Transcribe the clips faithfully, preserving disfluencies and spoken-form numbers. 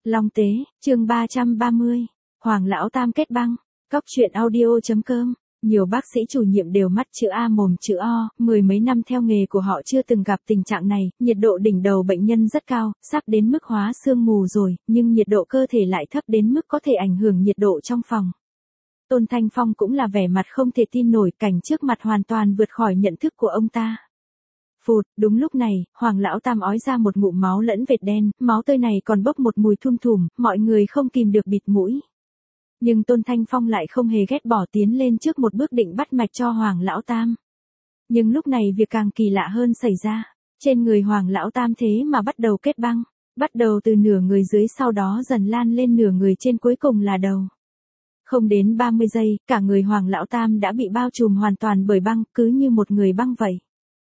Long Tế, chương ba trăm ba mươi. Hoàng lão tam kết băng. Cóc truyện audio chấm com. Nhiều bác sĩ chủ nhiệm đều mắt chữ A mồm chữ O, mười mấy năm theo nghề của họ chưa từng gặp tình trạng này, nhiệt độ đỉnh đầu bệnh nhân rất cao, sắp đến mức hóa xương mù rồi, nhưng nhiệt độ cơ thể lại thấp đến mức có thể ảnh hưởng nhiệt độ trong phòng. Tôn Thanh Phong cũng là vẻ mặt không thể tin nổi, cảnh trước mặt hoàn toàn vượt khỏi nhận thức của ông ta. Phụt, đúng lúc này, Hoàng lão tam ói ra một ngụm máu lẫn vệt đen, máu tươi này còn bốc một mùi thum thủm, mọi người không kìm được bịt mũi. Nhưng Tôn Thanh Phong lại không hề ghét bỏ, tiến lên trước một bước định bắt mạch cho Hoàng lão tam. Nhưng lúc này việc càng kỳ lạ hơn xảy ra, trên người Hoàng lão tam thế mà bắt đầu kết băng, bắt đầu từ nửa người dưới sau đó dần lan lên nửa người trên, cuối cùng là đầu. Không đến ba mươi giây, cả người Hoàng lão tam đã bị bao trùm hoàn toàn bởi băng, cứ như một người băng vậy.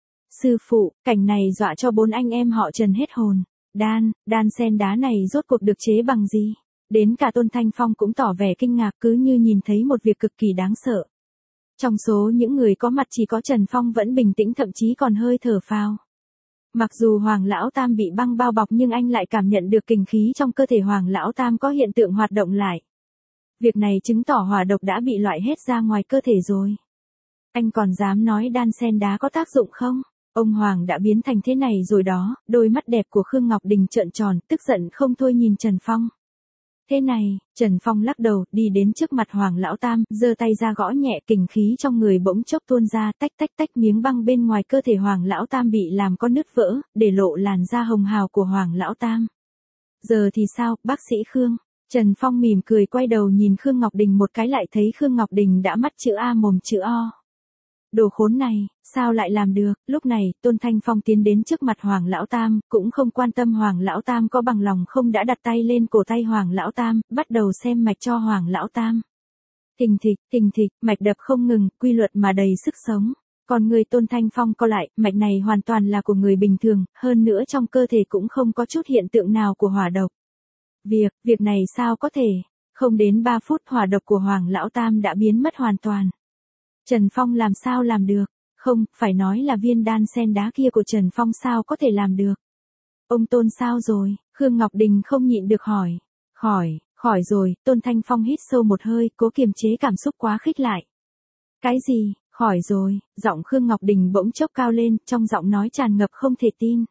Sư phụ, cảnh này dọa cho bốn anh em họ Trần hết hồn. Đan, đan sen đá này rốt cuộc được chế bằng gì? Đến cả Tôn Thanh Phong cũng tỏ vẻ kinh ngạc, cứ như nhìn thấy một việc cực kỳ đáng sợ. Trong số những người có mặt chỉ có Trần Phong vẫn bình tĩnh, thậm chí còn hơi thở phào. Mặc dù Hoàng lão tam bị băng bao bọc nhưng anh lại cảm nhận được kình khí trong cơ thể Hoàng lão tam có hiện tượng hoạt động lại. Việc này chứng tỏ hỏa độc đã bị loại hết ra ngoài cơ thể rồi. Anh còn dám nói đan sen đá có tác dụng không? Ông Hoàng đã biến thành thế này rồi đó. Đôi mắt đẹp của Khương Ngọc Đình trợn tròn, tức giận không thôi nhìn Trần Phong. Thế này, Trần Phong lắc đầu, đi đến trước mặt Hoàng lão tam, giơ tay ra gõ nhẹ, kình khí trong người bỗng chốc tuôn ra, tách tách tách, miếng băng bên ngoài cơ thể Hoàng lão tam bị làm có nứt vỡ, để lộ làn da hồng hào của Hoàng lão tam. Giờ thì sao, bác sĩ Khương? Trần Phong mỉm cười quay đầu nhìn Khương Ngọc Đình một cái, lại thấy Khương Ngọc Đình đã mắt chữ A mồm chữ O. Đồ khốn này, sao lại làm được? Lúc này, Tôn Thanh Phong tiến đến trước mặt Hoàng lão tam, cũng không quan tâm Hoàng lão tam có bằng lòng không, đã đặt tay lên cổ tay Hoàng lão tam, bắt đầu xem mạch cho Hoàng lão tam. Thình thịch, thình thịch, mạch đập không ngừng, quy luật mà đầy sức sống. Còn người Tôn Thanh Phong co lại, mạch này hoàn toàn là của người bình thường, hơn nữa trong cơ thể cũng không có chút hiện tượng nào của hỏa độc. Việc, việc này sao có thể? Không đến ba phút hỏa độc của Hoàng lão tam đã biến mất hoàn toàn. Trần Phong làm sao làm được? Không, phải nói là viên đan sen đá kia của Trần Phong sao có thể làm được? Ông Tôn sao rồi? Khương Ngọc Đình không nhịn được hỏi. Khỏi, khỏi rồi. Tôn Thanh Phong hít sâu một hơi, cố kiềm chế cảm xúc quá khích lại. Cái gì? Khỏi rồi? Giọng Khương Ngọc Đình bỗng chốc cao lên, trong giọng nói tràn ngập không thể tin.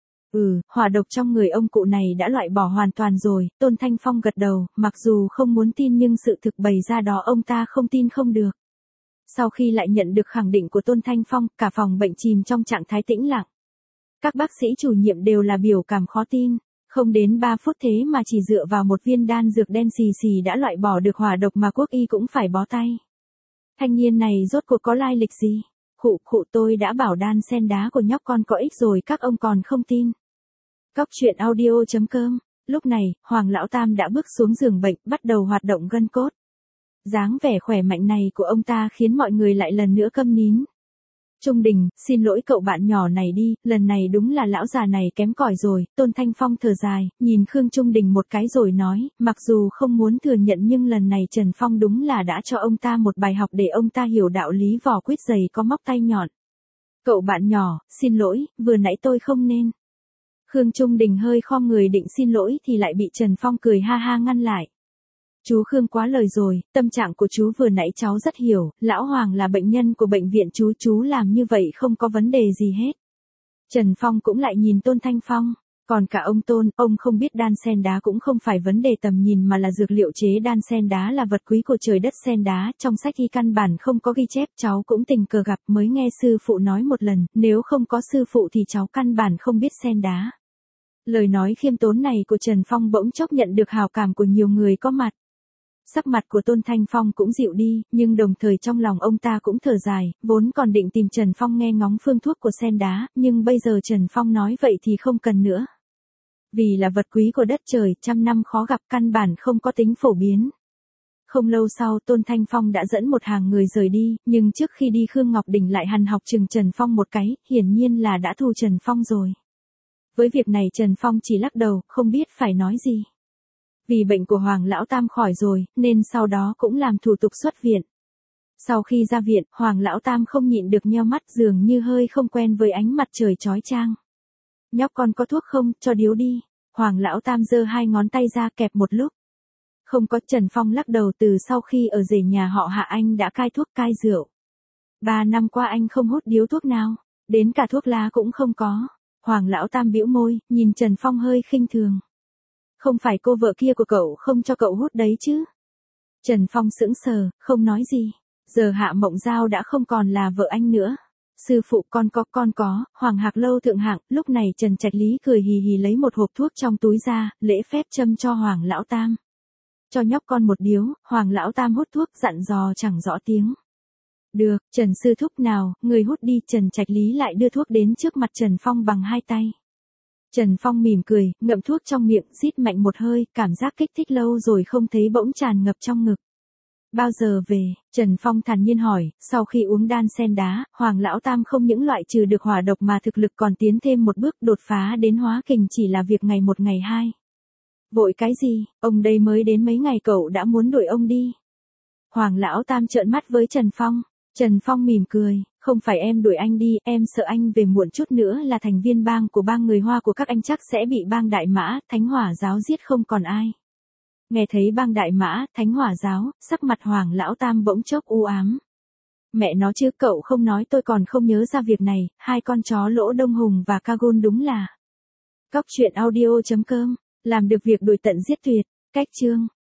Ừ, hỏa độc trong người ông cụ này đã loại bỏ hoàn toàn rồi. Tôn Thanh Phong gật đầu, mặc dù không muốn tin nhưng sự thực bày ra đó ông ta không tin không được. Sau khi lại nhận được khẳng định của Tôn Thanh Phong, cả phòng bệnh chìm trong trạng thái tĩnh lặng. Các bác sĩ chủ nhiệm đều là biểu cảm khó tin. Không đến ba phút thế mà chỉ dựa vào một viên đan dược đen xì xì đã loại bỏ được hỏa độc mà quốc y cũng phải bó tay. Thanh niên này rốt cuộc có lai lịch gì? Khụ khụ, tôi đã bảo đan sen đá của nhóc con có ích rồi, các ông còn không tin. Cóc truyện audio chấm com. Lúc này, Hoàng lão tam đã bước xuống giường bệnh, bắt đầu hoạt động gân cốt. Dáng vẻ khỏe mạnh này của ông ta khiến mọi người lại lần nữa câm nín. Trung Đình, xin lỗi cậu bạn nhỏ này đi, lần này đúng là lão già này kém cỏi rồi. Tôn Thanh Phong thở dài, nhìn Khương Trung Đình một cái rồi nói, mặc dù không muốn thừa nhận nhưng lần này Trần Phong đúng là đã cho ông ta một bài học để ông ta hiểu đạo lý vỏ quýt dày có móc tay nhọn. Cậu bạn nhỏ, xin lỗi, vừa nãy tôi không nên. Khương Trung Đình hơi khom người định xin lỗi thì lại bị Trần Phong cười ha ha ngăn lại. Chú Khương quá lời rồi, tâm trạng của chú vừa nãy cháu rất hiểu, lão Hoàng là bệnh nhân của bệnh viện chú, chú làm như vậy không có vấn đề gì hết. Trần Phong cũng lại nhìn Tôn Thanh Phong, còn cả ông Tôn, ông không biết đan sen đá cũng không phải vấn đề tầm nhìn mà là dược liệu chế đan sen đá là vật quý của trời đất. Sen đá, trong sách y căn bản không có ghi chép, cháu cũng tình cờ gặp mới nghe sư phụ nói một lần, nếu không có sư phụ thì cháu căn bản không biết sen đá. Lời nói khiêm tốn này của Trần Phong bỗng chốc nhận được hào cảm của nhiều người có mặt. Sắc mặt của Tôn Thanh Phong cũng dịu đi, nhưng đồng thời trong lòng ông ta cũng thở dài, vốn còn định tìm Trần Phong nghe ngóng phương thuốc của sen đá, nhưng bây giờ Trần Phong nói vậy thì không cần nữa. Vì là vật quý của đất trời, trăm năm khó gặp, căn bản không có tính phổ biến. Không lâu sau Tôn Thanh Phong đã dẫn một hàng người rời đi, nhưng trước khi đi Khương Ngọc Đình lại hằn học chừng Trần Phong một cái, hiển nhiên là đã thù Trần Phong rồi. Với việc này Trần Phong chỉ lắc đầu, không biết phải nói gì. Vì bệnh của Hoàng lão tam khỏi rồi, nên sau đó cũng làm thủ tục xuất viện. Sau khi ra viện, Hoàng lão tam không nhịn được nheo mắt, dường như hơi không quen với ánh mặt trời chói chang. Nhóc con có thuốc không, cho điếu đi. Hoàng lão tam giơ hai ngón tay ra kẹp một lúc. Không có. Trần Phong lắc đầu. Từ sau khi ở rể nhà họ Hạ anh đã cai thuốc cai rượu. Ba năm qua anh không hút điếu thuốc nào, đến cả thuốc lá cũng không có. Hoàng lão tam bĩu môi, nhìn Trần Phong hơi khinh thường. Không phải cô vợ kia của cậu không cho cậu hút đấy chứ? Trần Phong sững sờ, không nói gì. Giờ Hạ Mộng Giao đã không còn là vợ anh nữa. Sư phụ con có con có, Hoàng Hạc Lâu thượng hạng. Lúc này Trần Trạch Lý cười hì hì lấy một hộp thuốc trong túi ra, lễ phép châm cho Hoàng lão tam. Cho nhóc con một điếu. Hoàng lão tam hút thuốc dặn dò chẳng rõ tiếng. Được, Trần sư thúc nào, người hút đi. Trần Trạch Lý lại đưa thuốc đến trước mặt Trần Phong bằng hai tay. Trần Phong mỉm cười, ngậm thuốc trong miệng, rít mạnh một hơi, cảm giác kích thích lâu rồi không thấy bỗng tràn ngập trong ngực. Bao giờ về? Trần Phong thản nhiên hỏi. Sau khi uống đan sen đá, Hoàng lão tam không những loại trừ được hỏa độc mà thực lực còn tiến thêm một bước, đột phá đến hóa kình chỉ là việc ngày một ngày hai. Vội cái gì, ông đây mới đến mấy ngày cậu đã muốn đuổi ông đi. Hoàng lão tam trợn mắt với Trần Phong. Trần Phong mỉm cười, không phải em đuổi anh đi, em sợ anh về muộn chút nữa là thành viên bang của bang người Hoa của các anh chắc sẽ bị bang Đại Mã, Thánh Hỏa giáo giết không còn ai. Nghe thấy bang Đại Mã, Thánh Hỏa giáo, sắc mặt Hoàng lão tam bỗng chốc u ám. Mẹ nó chứ, cậu không nói tôi còn không nhớ ra việc này. Hai con chó Lỗ Đông Hùng và Kagun đúng là. Cóc truyện audio chấm com, làm được việc đuổi tận giết tuyệt. Cách chương